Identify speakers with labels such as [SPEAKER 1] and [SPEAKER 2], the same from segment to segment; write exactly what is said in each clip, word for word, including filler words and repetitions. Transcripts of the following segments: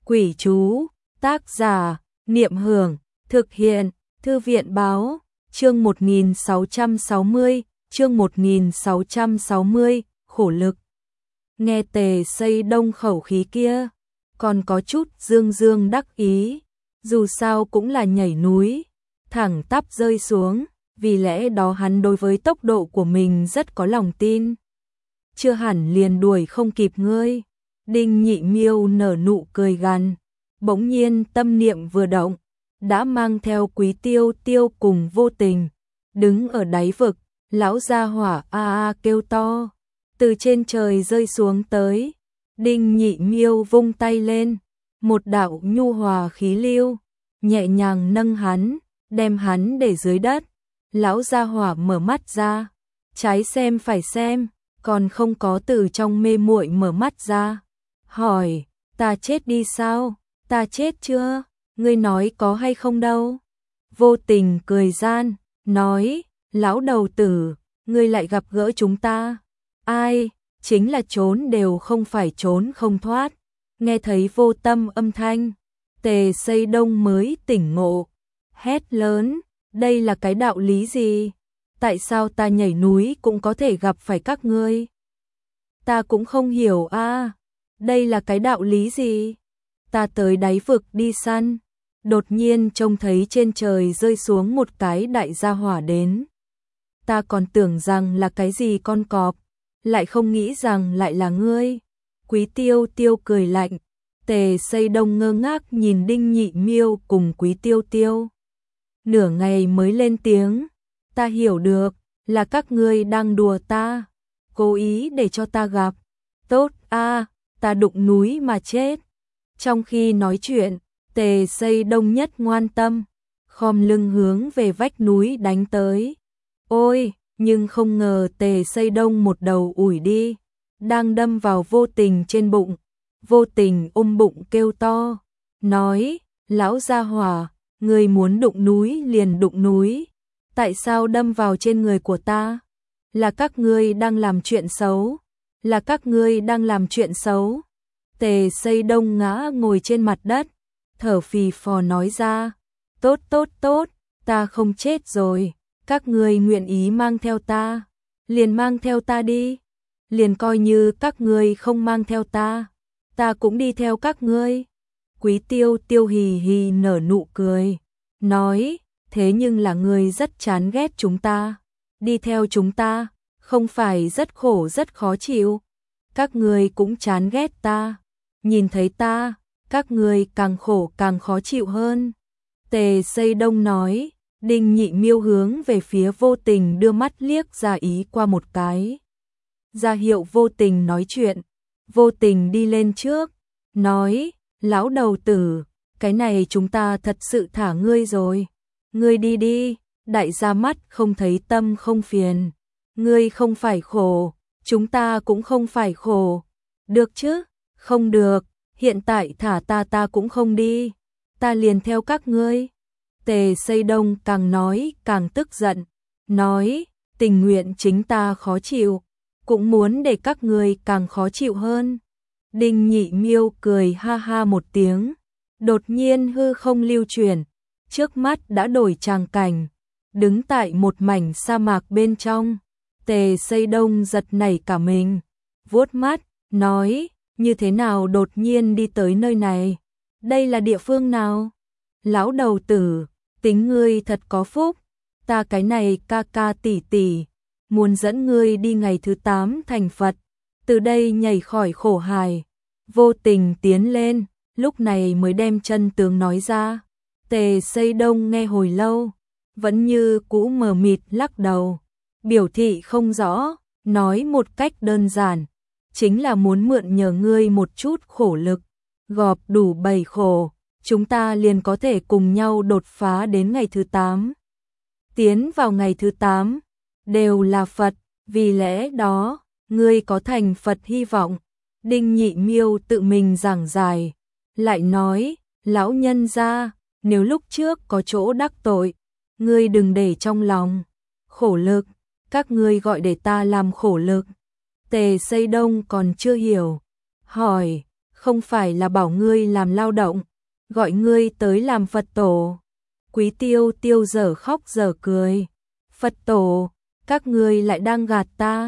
[SPEAKER 1] Quỷ chú, tác giả, Niệm Hưởng, thực hiện, Thư viện báo, chương một nghìn sáu trăm sáu mươi, chương một nghìn sáu trăm sáu mươi, khổ lực. Nghe Tề Xây Đông khẩu khí kia, còn có chút dương dương đắc ý, dù sao cũng là nhảy núi, thẳng tắp rơi xuống, vì lẽ đó hắn đối với tốc độ của mình rất có lòng tin. Chưa hẳn liền đuổi không kịp ngươi. Đinh Nhị Miêu nở nụ cười gằn, bỗng nhiên tâm niệm vừa động, đã mang theo Quý Tiêu Tiêu cùng Vô Tình, đứng ở đáy vực, lão gia hỏa a a kêu to, từ trên trời rơi xuống tới. Đinh Nhị Miêu vung tay lên, một đạo nhu hòa khí lưu, nhẹ nhàng nâng hắn, đem hắn để dưới đất. Lão gia hỏa mở mắt ra, trái xem phải xem, còn không có từ trong mê muội mở mắt ra. Hỏi, ta chết đi sao? Ta chết chưa? Ngươi nói có hay không đâu? Vô Tình cười gian, nói, lão đầu tử, ngươi lại gặp gỡ chúng ta. Ai? Chính là trốn đều không phải trốn không thoát. Nghe thấy Vô Tâm âm thanh, Tề Xây Đông mới tỉnh ngộ, hét lớn, đây là cái đạo lý gì? Tại sao ta nhảy núi cũng có thể gặp phải các ngươi? Ta cũng không hiểu a. À, đây là cái đạo lý gì? Ta tới đáy vực đi săn, đột nhiên trông thấy trên trời rơi xuống một cái đại gia hỏa đến. Ta còn tưởng rằng là cái gì con cọp, lại không nghĩ rằng lại là ngươi. Quý Tiêu Tiêu cười lạnh. Tề Xây Đông ngơ ngác nhìn Đinh Nhị Miêu cùng Quý Tiêu Tiêu. Nửa ngày mới lên tiếng, ta hiểu được, là các ngươi đang đùa ta, cố ý để cho ta gặp. Tốt a, à, ta đụng núi mà chết. Trong khi nói chuyện, Tề Xây Đông nhất ngoan tâm, khom lưng hướng về vách núi đánh tới. Ôi, nhưng không ngờ Tề Xây Đông một đầu ủi đi, đang đâm vào Vô Tình trên bụng. Vô Tình ôm bụng kêu to, nói, lão gia hỏa, ngươi muốn đụng núi liền đụng núi, tại sao đâm vào trên người của ta? Là các ngươi đang làm chuyện xấu, là các ngươi đang làm chuyện xấu. Tề Xây Đông ngã ngồi trên mặt đất, thở phì phò nói ra, tốt tốt tốt, ta không chết rồi, các ngươi nguyện ý mang theo ta, liền mang theo ta đi, liền coi như các ngươi không mang theo ta, ta cũng đi theo các ngươi. Quý Tiêu Tiêu hì hì nở nụ cười, nói, thế nhưng là ngươi rất chán ghét chúng ta, đi theo chúng ta, không phải rất khổ rất khó chịu, các ngươi cũng chán ghét ta, nhìn thấy ta, các ngươi càng khổ càng khó chịu hơn. Tề Xây Đông nói. Đinh Nhị Miêu hướng về phía Vô Tình đưa mắt liếc ra ý qua một cái, ra hiệu Vô Tình nói chuyện. Vô Tình đi lên trước, nói, lão đầu tử, cái này chúng ta thật sự thả ngươi rồi, ngươi đi đi, đại gia mắt không thấy tâm không phiền, ngươi không phải khổ, chúng ta cũng không phải khổ, được chứ? Không được, hiện tại thả ta ta cũng không đi, ta liền theo các ngươi. Tề Xây Đông càng nói càng tức giận, nói, tình nguyện chính ta khó chịu, cũng muốn để các ngươi càng khó chịu hơn. Đinh Nhị Miêu cười ha ha một tiếng, đột nhiên hư không lưu chuyển, trước mắt đã đổi tràng cảnh, đứng tại một mảnh sa mạc bên trong. Tề Xây Đông giật nảy cả mình, vuốt mắt, nói, như thế nào đột nhiên đi tới nơi này, đây là địa phương nào? Lão đầu tử, tính ngươi thật có phúc, ta cái này ca ca tỷ tỷ, muốn dẫn ngươi đi ngày thứ tám thành Phật, từ đây nhảy khỏi khổ hài. Vô Tình tiến lên, lúc này mới đem chân tướng nói ra. Tề Xây Đông nghe hồi lâu, vẫn như cũ mờ mịt lắc đầu, biểu thị không rõ, nói một cách đơn giản, chính là muốn mượn nhờ ngươi một chút khổ lực, gọp đủ bảy khổ, chúng ta liền có thể cùng nhau đột phá đến ngày thứ tám. Tiến vào ngày thứ tám, đều là Phật, vì lẽ đó, ngươi có thành Phật hy vọng. Đinh Nhị Miêu tự mình giảng giải, lại nói, lão nhân gia, nếu lúc trước có chỗ đắc tội, ngươi đừng để trong lòng. Khổ lực, các ngươi gọi để ta làm khổ lực. Tề Xây Đông còn chưa hiểu, hỏi, không phải là bảo ngươi làm lao động, gọi ngươi tới làm Phật tổ. Quý Tiêu Tiêu dở khóc dở cười. Phật tổ, các ngươi lại đang gạt ta.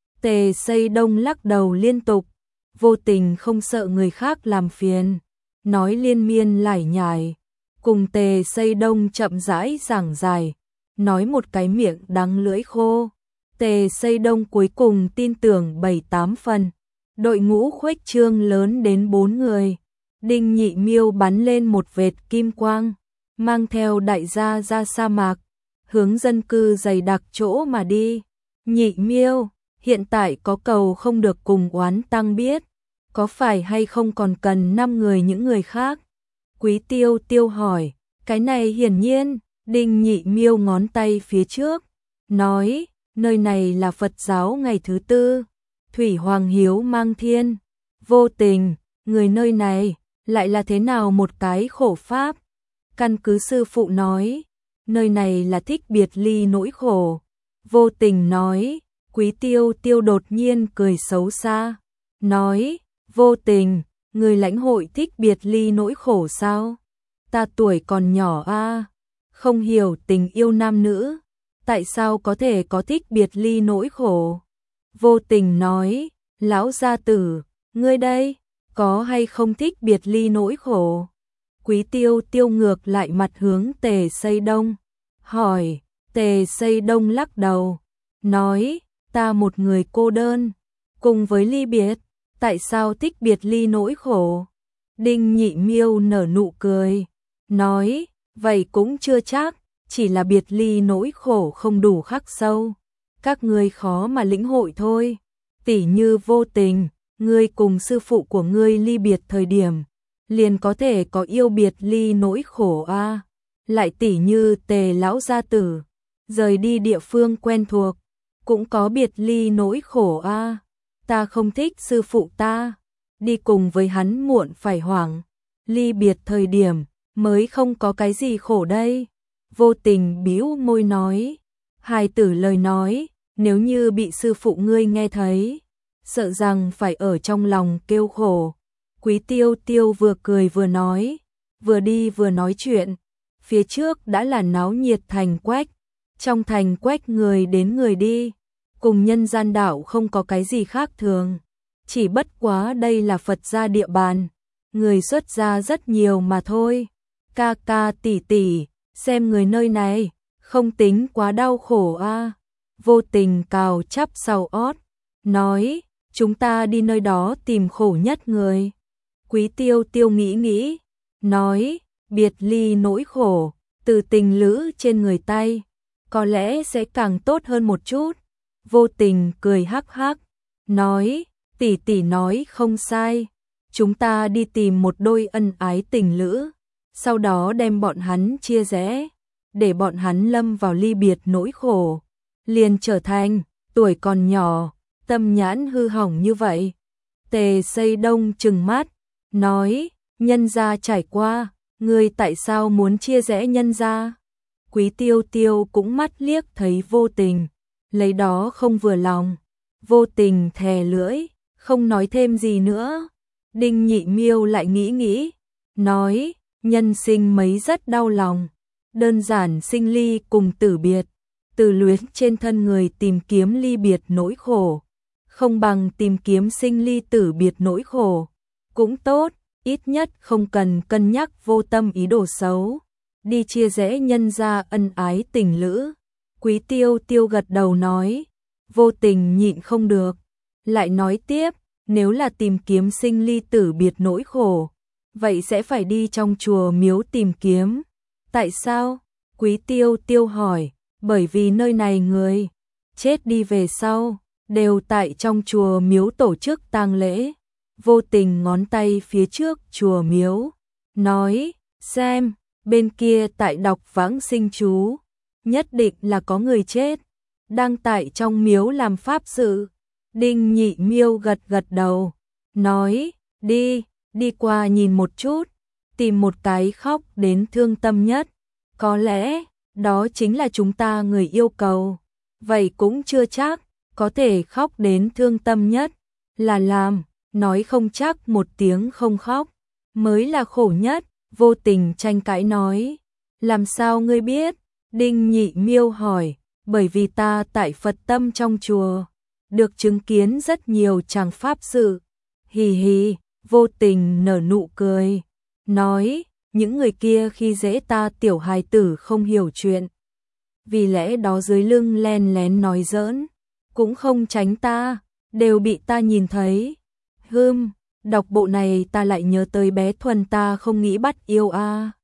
[SPEAKER 1] Tề Xây Đông lắc đầu liên tục, Vô Tình không sợ người khác làm phiền, nói liên miên lải nhải, cùng Tề Xây Đông chậm rãi giảng giải, nói một cái miệng đắng lưỡi khô. Tề Xây Đông cuối cùng tin tưởng bảy tám phần, đội ngũ khuếch trương lớn đến bốn người. Đinh Nhị Miêu bắn lên một vệt kim quang, mang theo đại gia ra sa mạc, hướng dân cư dày đặc chỗ mà đi. Nhị Miêu, hiện tại có cầu không được cùng oán tăng biết, có phải hay không còn cần năm người những người khác? Quý Tiêu Tiêu hỏi, cái này hiển nhiên. Đinh Nhị Miêu ngón tay phía trước, nói, nơi này là Phật giáo ngày thứ tư, Thủy Hoàng Hiếu mang thiên. Vô Tình, người nơi này, lại là thế nào một cái khổ pháp? Căn cứ sư phụ nói, nơi này là thích biệt ly nỗi khổ. Vô Tình nói. Quý Tiêu Tiêu đột nhiên cười xấu xa, nói, Vô Tình, người lãnh hội thích biệt ly nỗi khổ sao? Ta tuổi còn nhỏ a, không hiểu tình yêu nam nữ, tại sao có thể có thích biệt ly nỗi khổ? Vô Tình nói, lão gia tử, ngươi đây, có hay không thích biệt ly nỗi khổ? Quý Tiêu Tiêu ngược lại mặt hướng Tề Xây Đông, hỏi. Tề Xây Đông lắc đầu, nói, ta một người cô đơn, cùng với ly biệt, tại sao thích biệt ly nỗi khổ? Đinh Nhị Miêu nở nụ cười, nói, vậy cũng chưa chắc, chỉ là biệt ly nỗi khổ không đủ khắc sâu, các ngươi khó mà lĩnh hội thôi. Tỉ như Vô Tình, ngươi cùng sư phụ của ngươi ly biệt thời điểm, liền có thể có yêu biệt ly nỗi khổ a. À. Lại tỉ như Tề lão gia tử, rời đi địa phương quen thuộc, cũng có biệt ly nỗi khổ a. À. Ta không thích sư phụ ta, đi cùng với hắn muộn phải hoảng, ly biệt thời điểm mới không có cái gì khổ đây. Vô Tình bĩu môi nói, hài tử lời nói, nếu như bị sư phụ ngươi nghe thấy, sợ rằng phải ở trong lòng kêu khổ. Quý Tiêu Tiêu vừa cười vừa nói, vừa đi vừa nói chuyện, phía trước đã là náo nhiệt thành Quách, trong thành Quách người đến người đi, cùng nhân gian đảo không có cái gì khác thường, chỉ bất quá đây là Phật gia địa bàn, người xuất gia rất nhiều mà thôi. Ca ca tỷ tỷ, xem người nơi này, không tính quá đau khổ a. À. Vô Tình cào chắp sau ót, nói, chúng ta đi nơi đó tìm khổ nhất người. Quý Tiêu Tiêu nghĩ nghĩ, nói, biệt ly nỗi khổ, từ tình lữ trên người tay, có lẽ sẽ càng tốt hơn một chút. Vô Tình cười hắc hắc, nói, tỷ tỷ nói không sai, chúng ta đi tìm một đôi ân ái tình lữ, sau đó đem bọn hắn chia rẽ, để bọn hắn lâm vào ly biệt nỗi khổ, liền trở thành tuổi còn nhỏ, tâm nhãn hư hỏng như vậy. Tề Xây Đông trừng mắt, nói, nhân gia trải qua, ngươi tại sao muốn chia rẽ nhân gia? Quý Tiêu Tiêu cũng mắt liếc thấy Vô Tình, lấy đó không vừa lòng. Vô Tình thè lưỡi, không nói thêm gì nữa. Đinh Nhị Miêu lại nghĩ nghĩ, nói, nhân sinh mấy rất đau lòng, đơn giản sinh ly cùng tử biệt, từ luyến trên thân người tìm kiếm ly biệt nỗi khổ, không bằng tìm kiếm sinh ly tử biệt nỗi khổ, cũng tốt, ít nhất không cần cân nhắc vô tâm ý đồ xấu, đi chia rẽ nhân gia ân ái tình lữ. Quý Tiêu Tiêu gật đầu nói, Vô Tình nhịn không được, lại nói tiếp, nếu là tìm kiếm sinh ly tử biệt nỗi khổ, vậy sẽ phải đi trong chùa miếu tìm kiếm. Tại sao? Quý Tiêu Tiêu hỏi, bởi vì nơi này người chết đi về sau, đều tại trong chùa miếu tổ chức tang lễ. Vô Tình ngón tay phía trước chùa miếu, nói, xem, bên kia tại đọc vãng sinh chú, nhất định là có người chết, đang tại trong miếu làm pháp sự. Đinh Nhị Miêu gật gật đầu, nói, đi, đi qua nhìn một chút, tìm một cái khóc đến thương tâm nhất, có lẽ, đó chính là chúng ta người yêu cầu, vậy cũng chưa chắc, có thể khóc đến thương tâm nhất, là làm, nói không chắc một tiếng không khóc, mới là khổ nhất, Vô Tình tranh cãi nói. Làm sao ngươi biết? Đinh Nhị Miêu hỏi, bởi vì ta tại Phật Tâm trong chùa, được chứng kiến rất nhiều chàng pháp sự. Hì hì, Vô Tình nở nụ cười, nói, những người kia khi dễ ta tiểu hài tử không hiểu chuyện. Vì lẽ đó dưới lưng len lén nói giỡn, cũng không tránh ta, đều bị ta nhìn thấy. Hưm, đọc bộ này ta lại nhớ tới bé Thuần ta không nghĩ bắt yêu a. À.